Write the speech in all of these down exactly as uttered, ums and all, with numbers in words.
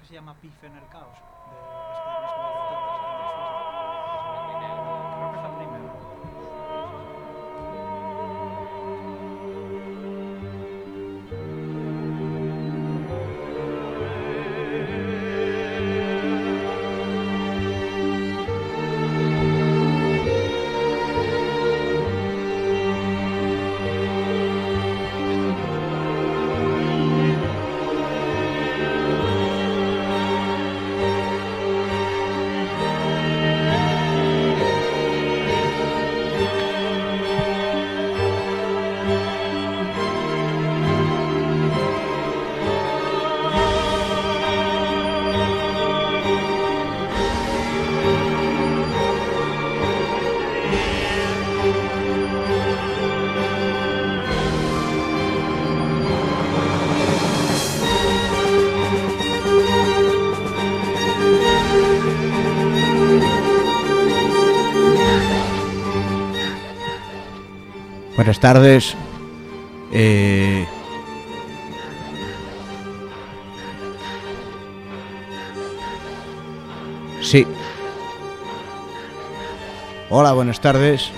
se llama Pif en el caos, de este disco de Retorno de Suiza. Creo que es la primera. Buenas tardes. Eh... Sí. Hola, buenas tardes.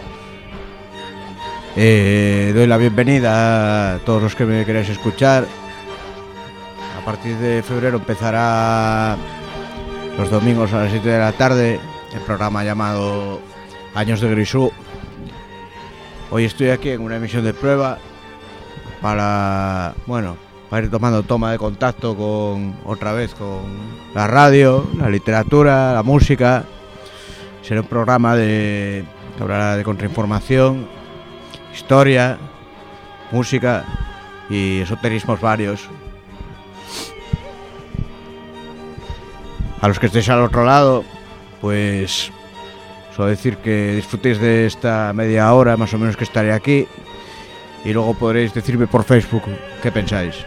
Eh, doy la bienvenida a todos los que me queráis escuchar. A partir de febrero empezará los domingos a las siete de la tarde el programa llamado Años de Grisú. Hoy estoy aquí en una emisión de prueba para, bueno, para ir tomando toma de contacto con, otra vez, con la radio, la literatura, la música. Será un programa de, que hablará de contrainformación, historia, música y esoterismos varios. A los que estéis al otro lado, pues solo decir que disfrutéis de esta media hora más o menos que estaré aquí y luego podréis decirme por Facebook qué pensáis.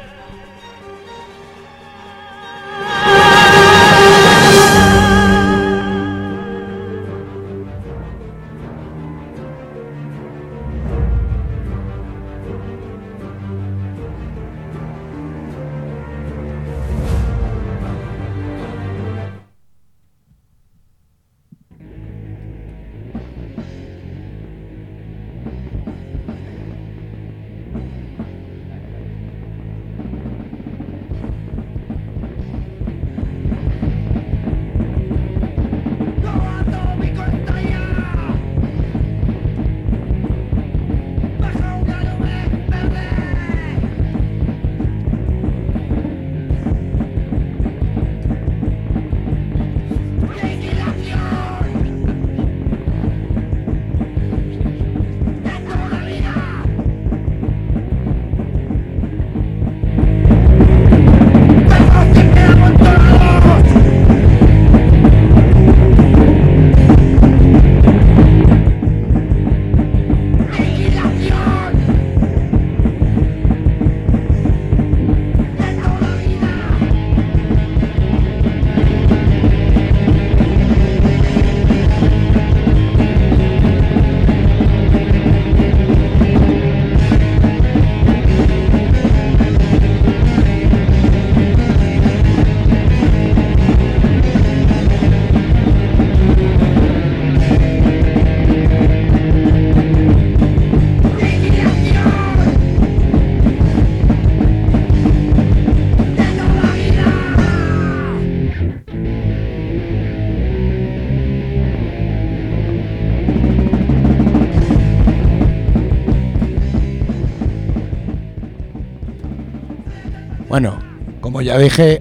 Bueno, como ya dije,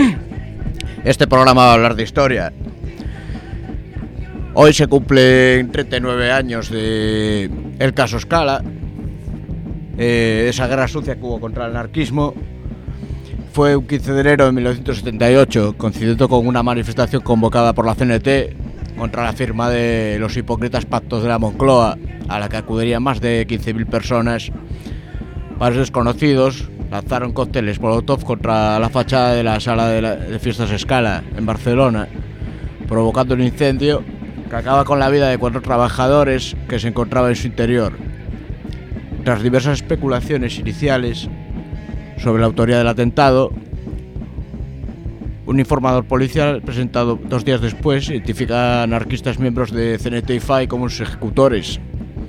este programa va a hablar de historia. Hoy se cumplen treinta y nueve años de el caso Scala, eh, esa guerra sucia que hubo contra el anarquismo. Fue un quince de enero de mil novecientos setenta y ocho, coincidiendo con una manifestación convocada por la C N T contra la firma de los hipócritas pactos de la Moncloa, a la que acudirían más de quince mil personas. Varios desconocidos lanzaron cócteles Molotov contra la fachada de la sala de, la, de fiestas Scala en Barcelona, provocando un incendio que acaba con la vida de cuatro trabajadores que se encontraban en su interior. Tras diversas especulaciones iniciales sobre la autoría del atentado, un informador policial presentado dos días después identifica a anarquistas miembros de C N T y F A I como sus ejecutores.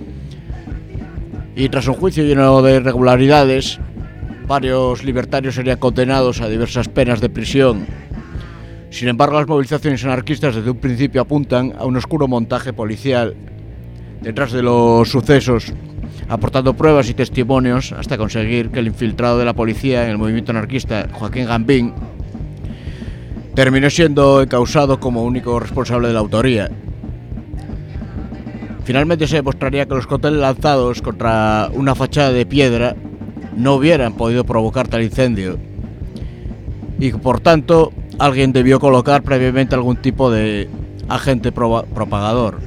Y tras un juicio lleno de irregularidades, varios libertarios serían condenados a diversas penas de prisión. Sin embargo, las movilizaciones anarquistas desde un principio apuntan a un oscuro montaje policial detrás de los sucesos, aportando pruebas y testimonios hasta conseguir que el infiltrado de la policía en el movimiento anarquista, Joaquín Gambín, terminó siendo encausado como único responsable de la autoría. Finalmente se demostraría que los cócteles lanzados contra una fachada de piedra no hubieran podido provocar tal incendio y que, por tanto, alguien debió colocar previamente algún tipo de agente pro- propagador.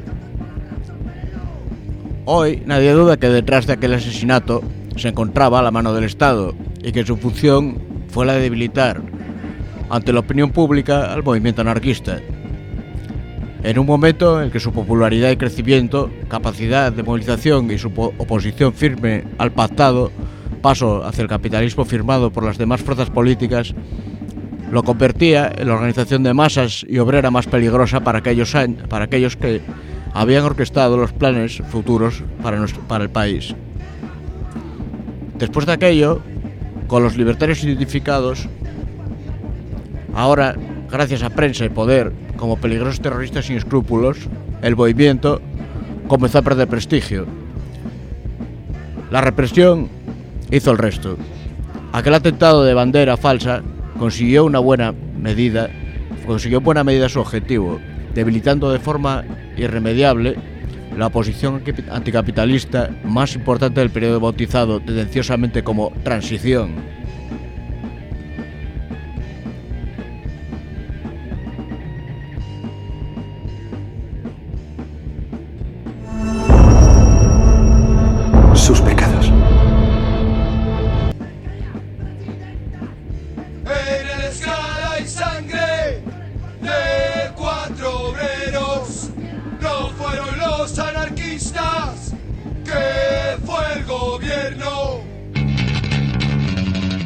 Hoy nadie duda que detrás de aquel asesinato se encontraba la mano del Estado y que su función fue la de debilitar ante la opinión pública al movimiento anarquista. En un momento en el que su popularidad y crecimiento, capacidad de movilización y su oposición firme al pactado paso hacia el capitalismo firmado por las demás fuerzas políticas lo convertía en la organización de masas y obrera más peligrosa para aquellos, para aquellos que habían orquestado los planes futuros para, nuestro, para el país. Después de aquello, con los libertarios identificados, ahora, gracias a prensa y poder, como peligrosos terroristas sin escrúpulos, el movimiento comenzó a perder prestigio. La represión hizo el resto. Aquel atentado de bandera falsa consiguió una buena medida, consiguió en buena medida su objetivo, debilitando de forma irremediable la oposición anticapitalista más importante del periodo bautizado tendenciosamente como transición. Sus pecados. En el escala y sangre de cuatro obreros, no fueron los anarquistas, que fue el gobierno.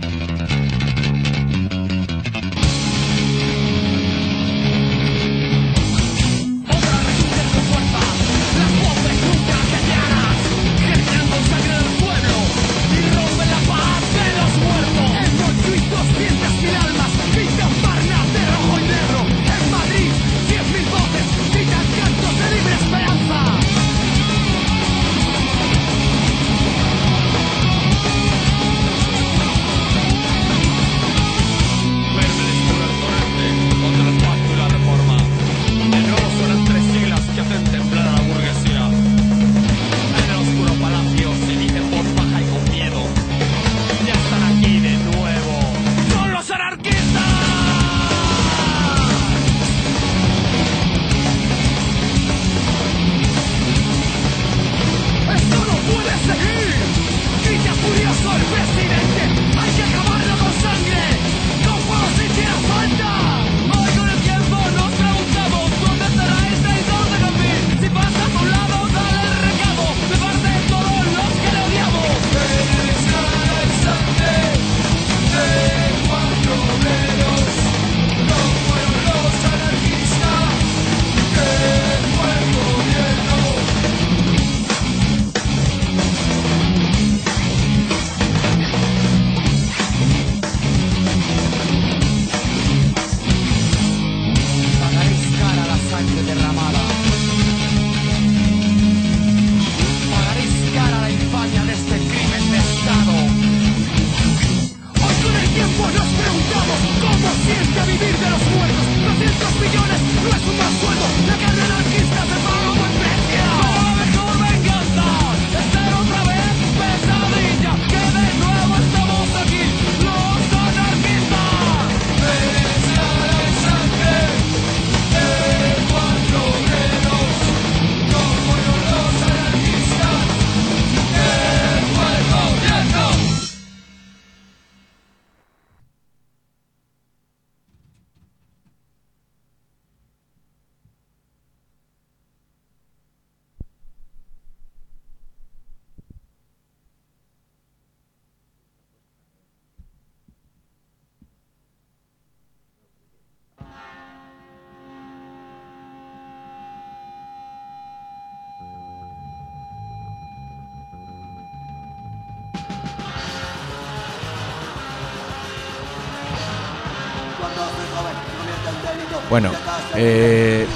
Bueno, eh,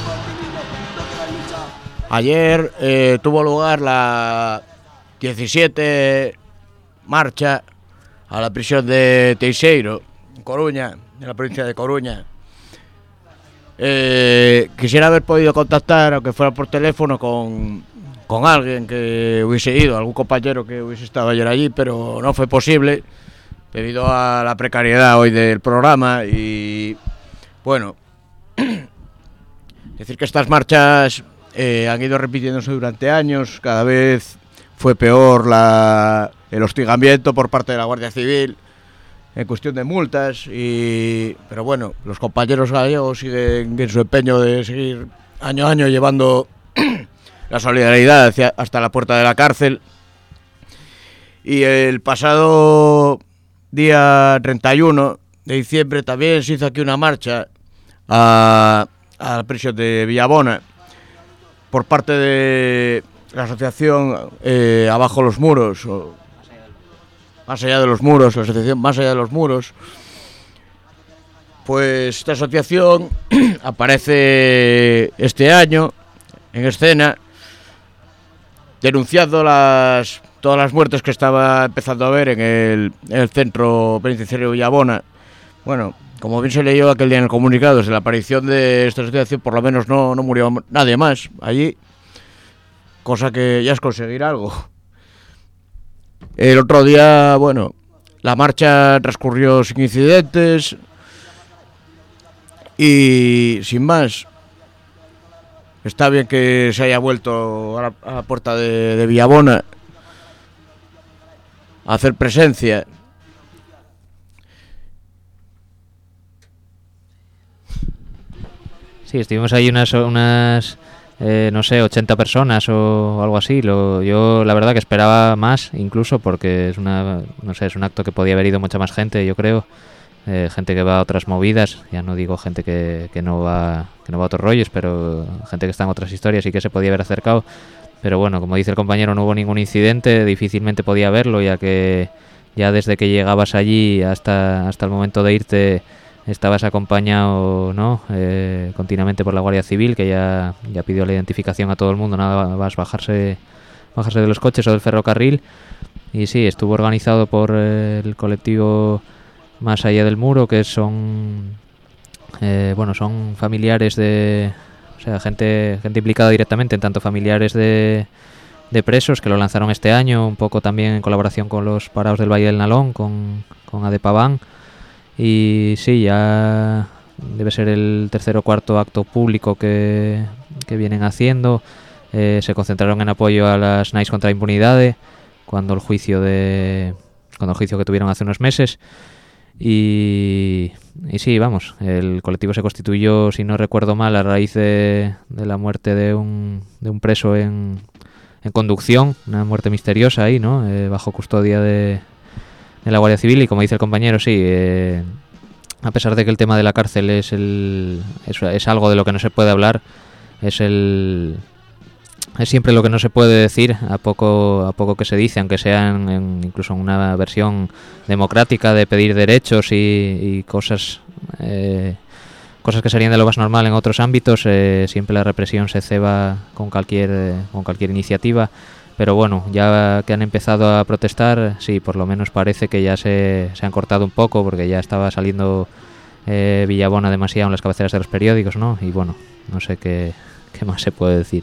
ayer eh, tuvo lugar la diecisiete marcha a la prisión de Teixeiro, en Coruña, en la provincia de Coruña. Eh, quisiera haber podido contactar, aunque fuera por teléfono, con, con alguien que hubiese ido, algún compañero que hubiese estado ayer allí, pero no fue posible debido a la precariedad hoy del programa. Y bueno, decir que estas marchas eh, han ido repitiéndose durante años. Cada vez fue peor la, el hostigamiento por parte de la Guardia Civil en cuestión de multas, y pero bueno, los compañeros gallegos siguen en su empeño de seguir año a año llevando la solidaridad hacia, hasta la puerta de la cárcel. Y el pasado día treinta y uno de diciembre también se hizo aquí una marcha a, a la prisión de Villabona por parte de la asociación eh, Abajo los Muros, o Más allá de los muros, la asociación Más allá de los muros. Pues esta asociación aparece este año en escena denunciando las todas las muertes que estaba empezando a haber en el, en el centro penitenciario de Villabona. Bueno, como bien se leyó aquel día en el comunicado, desde la aparición de esta asociación por lo menos no, no murió nadie más allí, cosa que ya es conseguir algo. El otro día, bueno, la marcha transcurrió sin incidentes y sin más. Está bien que se haya vuelto a la, a la puerta de, de Villabona a hacer presencia. Sí, estuvimos ahí unas... unas... Eh, no sé, ochenta personas o algo así. Lo, yo la verdad que esperaba más, incluso porque es una, no sé, es un acto que podía haber ido mucha más gente, yo creo. Eh, gente que va a otras movidas, ya no digo gente que, que no va que no va a otros rollos, pero gente que está en otras historias y que se podía haber acercado. Pero bueno, como dice el compañero, no hubo ningún incidente, difícilmente podía haberlo, ya que ya desde que llegabas allí hasta hasta el momento de irte estabas acompañado, ¿no? Eh, continuamente por la Guardia Civil, que ya, ya pidió la identificación a todo el mundo, nada más bajarse, bajarse de los coches o del ferrocarril. Y sí, estuvo organizado por eh, el colectivo Más allá del muro, que son eh, bueno, son familiares de, o sea, gente, gente implicada directamente, en tanto familiares de, de presos, que lo lanzaron este año, un poco también en colaboración con los parados del Valle del Nalón, con, con Adepaván. Y sí, ya debe ser el tercer o cuarto acto público que, que vienen haciendo. Eh, se concentraron en apoyo a las Nais contra la impunidad cuando el juicio de cuando el juicio que tuvieron hace unos meses. Y, y sí, vamos, el colectivo se constituyó, si no recuerdo mal, a raíz de, de la muerte de un, de un preso en, en conducción, una muerte misteriosa ahí, ¿no? Eh, bajo custodia de de la Guardia Civil. Y como dice el compañero, sí, eh, a pesar de que el tema de la cárcel es el es, es algo de lo que no se puede hablar, es el es siempre lo que no se puede decir, a poco a poco que se dice, aunque sea en, en, incluso en una versión democrática de pedir derechos y, y cosas eh, cosas que serían de lo más normal en otros ámbitos. Eh, siempre la represión se ceba con cualquier eh, con cualquier iniciativa. Pero bueno, ya que han empezado a protestar, sí, por lo menos parece que ya se, se han cortado un poco, porque ya estaba saliendo eh, Villabona demasiado en las cabeceras de los periódicos, ¿no? Y bueno, no sé qué, qué más se puede decir.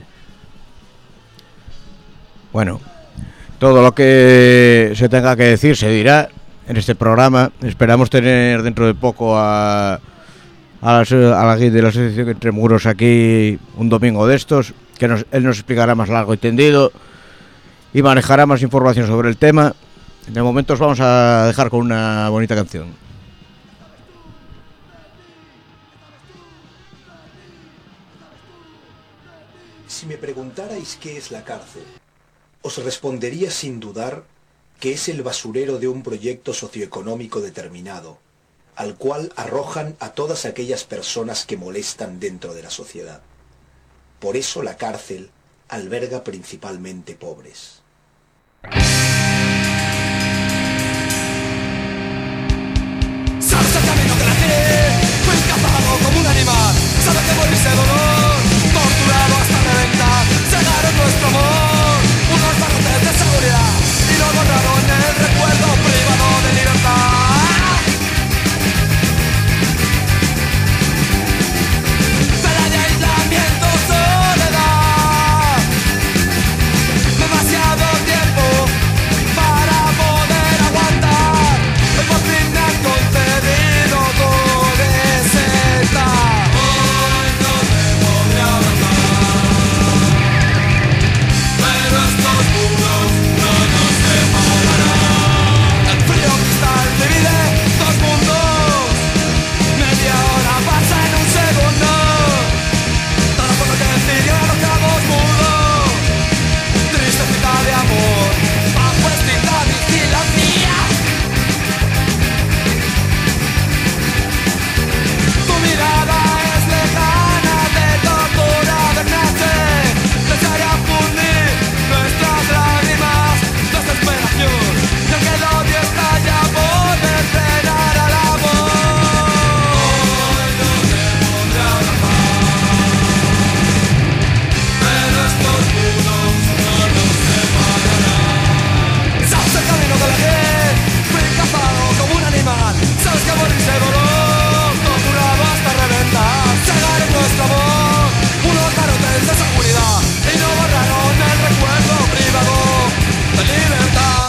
Bueno, todo lo que se tenga que decir se dirá en este programa. Esperamos tener dentro de poco a, a, la, a la guía de la Asociación Entre Muros aquí un domingo de estos, que nos, él nos explicará más largo y tendido y manejará más información sobre el tema. De momento os vamos a dejar con una bonita canción. Si me preguntarais qué es la cárcel, os respondería sin dudar que es el basurero de un proyecto socioeconómico determinado, al cual arrojan a todas aquellas personas que molestan dentro de la sociedad. Por eso la cárcel alberga principalmente pobres. Salsa camino de la tele. ese dolor, torturado hasta reventar, cegaron nuestro amor, unos barrotes de seguridad y nos borraron el recuerdo privado de libertad. Pelea, aislamiento, soledad, demasiado tiempo para poder aguantar. Hoy por fin me han concedido codeseta. Hoy no te podré abrazar, pero estos muros no nos separarán. El frío cristal divide dos mundos, media hora pasa en un segundo. Todo por lo que decidió nos quedamos mudos. Triste cita de amor, bajo estricta vigilancia. Tu mirada es lejana, de tortura de noche. Desearía fundir nuestras lágrimas, desesperación, y aunque el odio estalla por frenar al amor. Hoy no te podré abrazar, pero estos muros no nos separarán. Sabes el camino que elegir, fui cazado como un animal. Sabes que morirse dolor, torturado hasta reventar. Cegaron nuestro amor, unos barrotes de seguridad y no borraron el recuerdo privado de libertad.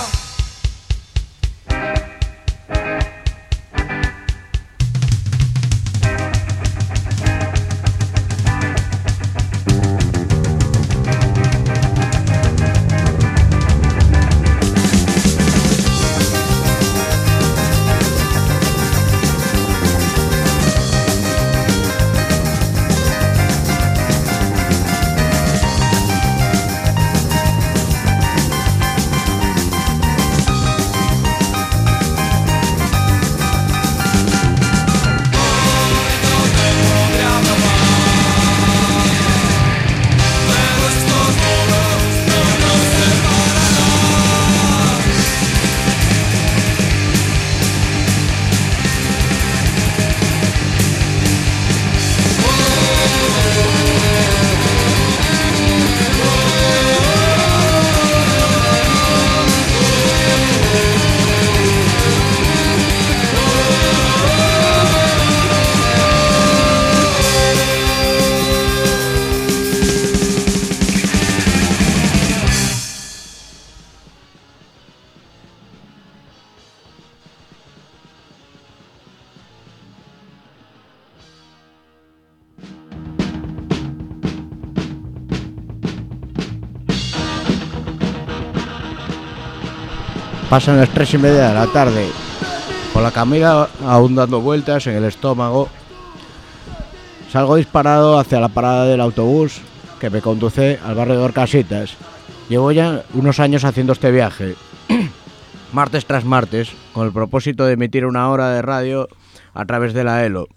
Pasan las tres y media de la tarde, con la comida aún dando vueltas en el estómago. Salgo disparado hacia la parada del autobús que me conduce al barrio de Orcasitas. Llevo ya unos años haciendo este viaje, martes tras martes, con el propósito de emitir una hora de radio a través de la ELO.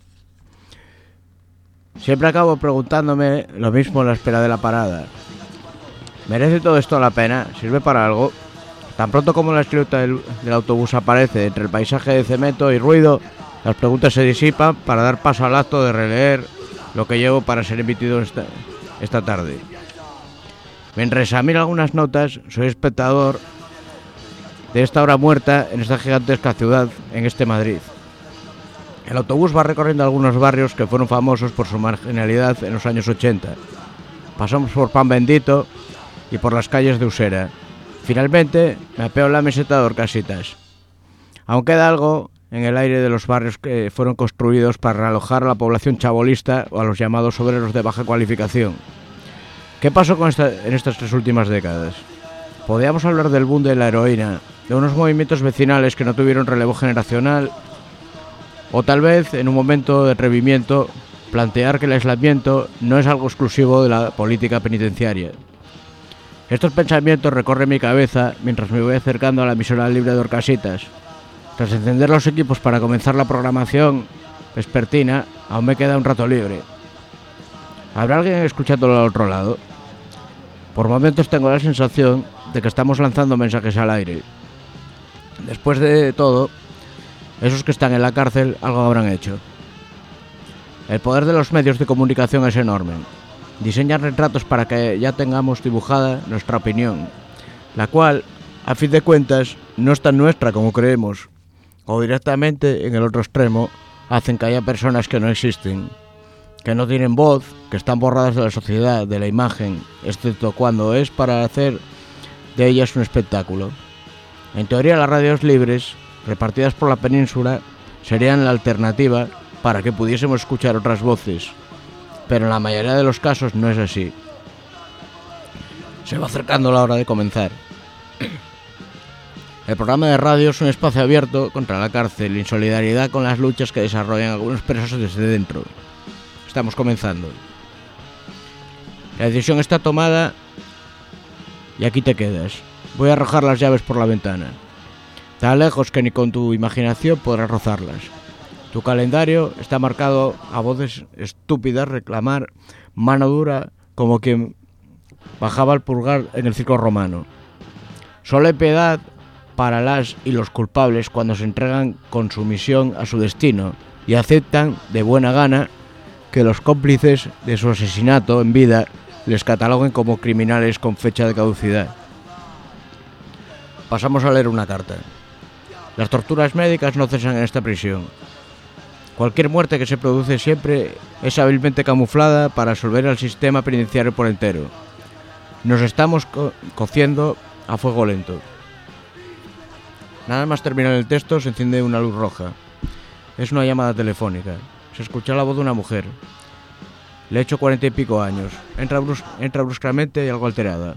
Siempre acabo preguntándome lo mismo en la espera de la parada. ¿Merece todo esto la pena? ¿Sirve para algo? Tan pronto como la silueta del, del autobús aparece entre el paisaje de cemento y ruido, las preguntas se disipan para dar paso al acto de releer lo que llevo para ser emitido esta, esta tarde. Mientras examino algunas notas, soy espectador de esta hora muerta en esta gigantesca ciudad, en este Madrid. El autobús va recorriendo algunos barrios que fueron famosos por su marginalidad en los años ochenta. Pasamos por Pan Bendito y por las calles de Usera. Finalmente me apeo en la meseta de Orcasitas. Aún queda algo en el aire de los barrios que fueron construidos para realojar a la población chabolista o a los llamados obreros de baja cualificación. ¿Qué pasó con esta, en estas tres últimas décadas? Podríamos hablar del boom de la heroína, de unos movimientos vecinales que no tuvieron relevo generacional, o tal vez, en un momento de atrevimiento, plantear que el aislamiento no es algo exclusivo de la política penitenciaria. Estos pensamientos recorren mi cabeza mientras me voy acercando a la emisora libre de Orcasitas. Tras encender los equipos para comenzar la programación vespertina, aún me queda un rato libre. ¿Habrá alguien escuchándolo al otro lado? Por momentos tengo la sensación de que estamos lanzando mensajes al aire. Después de todo, esos que están en la cárcel algo habrán hecho. El poder de los medios de comunicación es enorme. Diseñan retratos para que ya tengamos dibujada nuestra opinión, la cual, a fin de cuentas, no es tan nuestra como creemos, o directamente, en el otro extremo, hacen que haya personas que no existen, que no tienen voz, que están borradas de la sociedad, de la imagen, excepto cuando es para hacer de ellas un espectáculo. En teoría, las radios libres, repartidas por la península, serían la alternativa para que pudiésemos escuchar otras voces, pero en la mayoría de los casos no es así. Se va acercando la hora de comenzar. El programa de radio es un espacio abierto contra la cárcel, en solidaridad con las luchas que desarrollan algunos presos desde dentro. Estamos comenzando. La decisión está tomada y aquí te quedas. Voy a arrojar las llaves por la ventana, tan lejos que ni con tu imaginación podrás rozarlas. Tu calendario está marcado a voces estúpidas reclamar mano dura como quien bajaba el pulgar en el circo romano. Solo hay piedad para las y los culpables cuando se entregan con sumisión a su destino y aceptan de buena gana que los cómplices de su asesinato en vida les cataloguen como criminales con fecha de caducidad. Pasamos a leer una carta. Las torturas médicas no cesan en esta prisión. Cualquier muerte que se produce siempre es hábilmente camuflada para resolver al sistema penitenciario por entero. Nos estamos co- cociendo a fuego lento. Nada más terminar el texto se enciende una luz roja. Es una llamada telefónica. Se escucha la voz de una mujer. Le he hecho cuarenta y pico años. Entra, brus- entra bruscamente y algo alterada.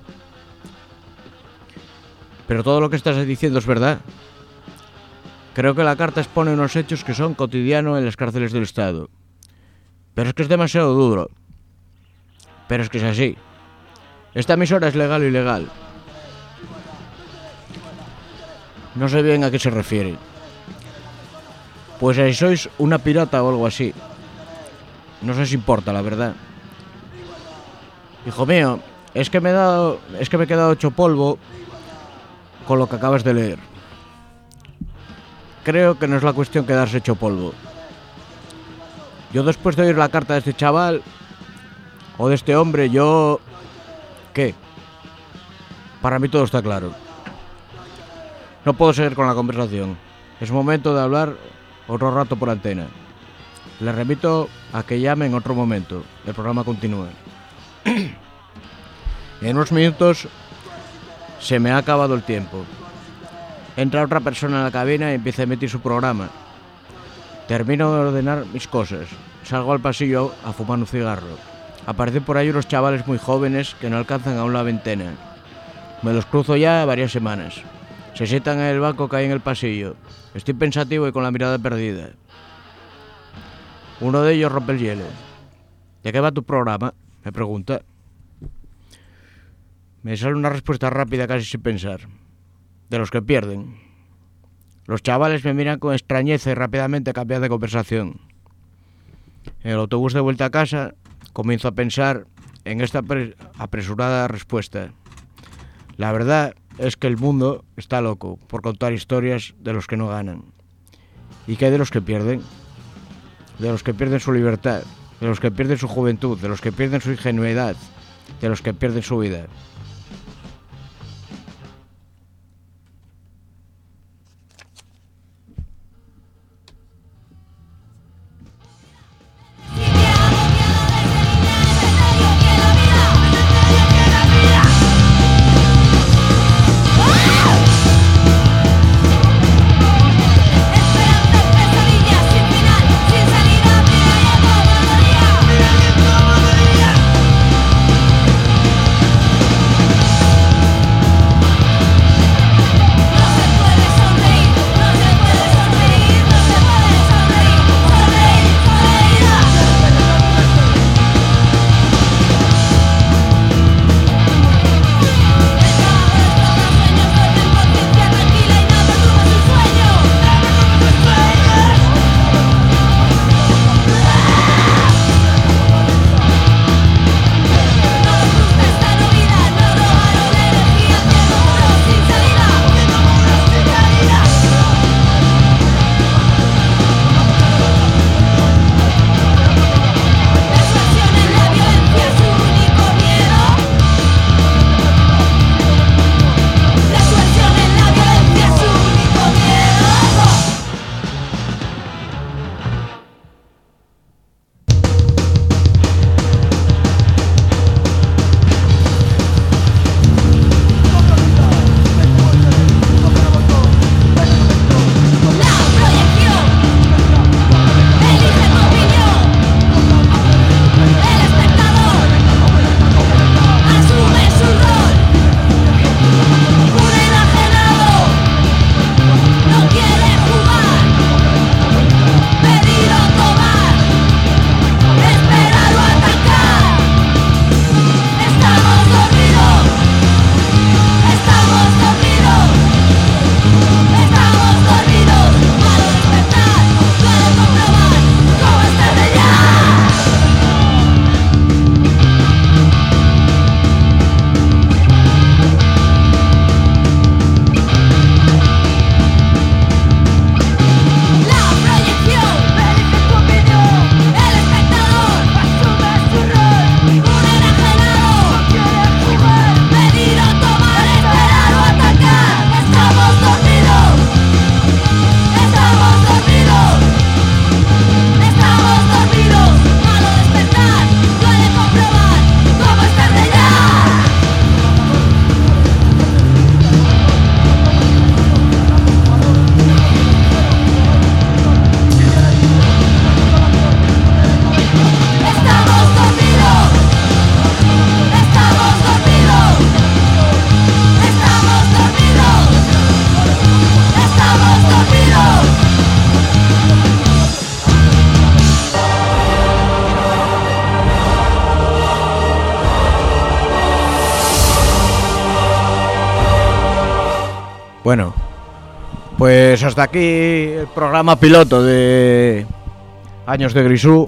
Pero todo lo que estás diciendo es verdad. Creo que la carta expone unos hechos que son cotidianos en las cárceles del Estado. Pero es que es demasiado duro. Pero es que es así. Esta emisora es legal o ilegal. No sé bien a qué se refiere. Pues si sois una pirata o algo así. No sé si importa, la verdad. Hijo mío, es que me he dado, es que me he quedado hecho polvo con lo que acabas de leer. Creo que no es la cuestión quedarse hecho polvo. Yo después de oír la carta de este chaval o de este hombre, yo... ¿Qué? Para mí todo está claro. No puedo seguir con la conversación. Es momento de hablar otro rato por antena. Le remito a que llame en otro momento. El programa continúa. En unos minutos se me ha acabado el tiempo. Entra otra persona en la cabina y empieza a emitir su programa. Termino de ordenar mis cosas. Salgo al pasillo a fumar un cigarro. Aparecen por ahí unos chavales muy jóvenes que no alcanzan aún la veintena. Me los cruzo ya varias semanas. Se sientan en el banco que hay en el pasillo. Estoy pensativo y con la mirada perdida. Uno de ellos rompe el hielo. ¿De qué va tu programa?, me pregunta. Me sale una respuesta rápida casi sin pensar. De los que pierden. Los chavales me miran con extrañeza y rápidamente cambian de conversación. En el autobús de vuelta a casa comienzo a pensar en esta apresurada respuesta. La verdad es que el mundo está loco por contar historias de los que no ganan. ¿Y qué hay de los que pierden? De los que pierden su libertad, de los que pierden su juventud, de los que pierden su ingenuidad, de los que pierden su vida. Sin salida, vida y monotonía. Bueno, pues hasta aquí el programa piloto de Años de Grisú.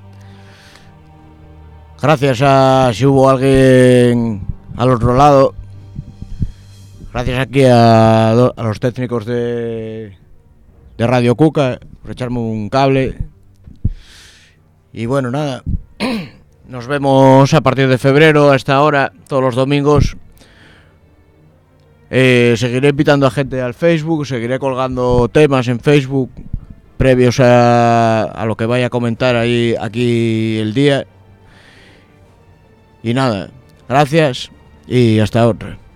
Gracias a si hubo alguien al otro lado. Gracias aquí a, a los técnicos de, de Radio Cuca por echarme un cable. Y bueno, nada. Nos vemos a partir de febrero a esta hora, todos los domingos. Eh, seguiré invitando a gente al Facebook, seguiré colgando temas en Facebook previos a, a lo que vaya a comentar ahí aquí el día. Y nada, gracias y hasta otra.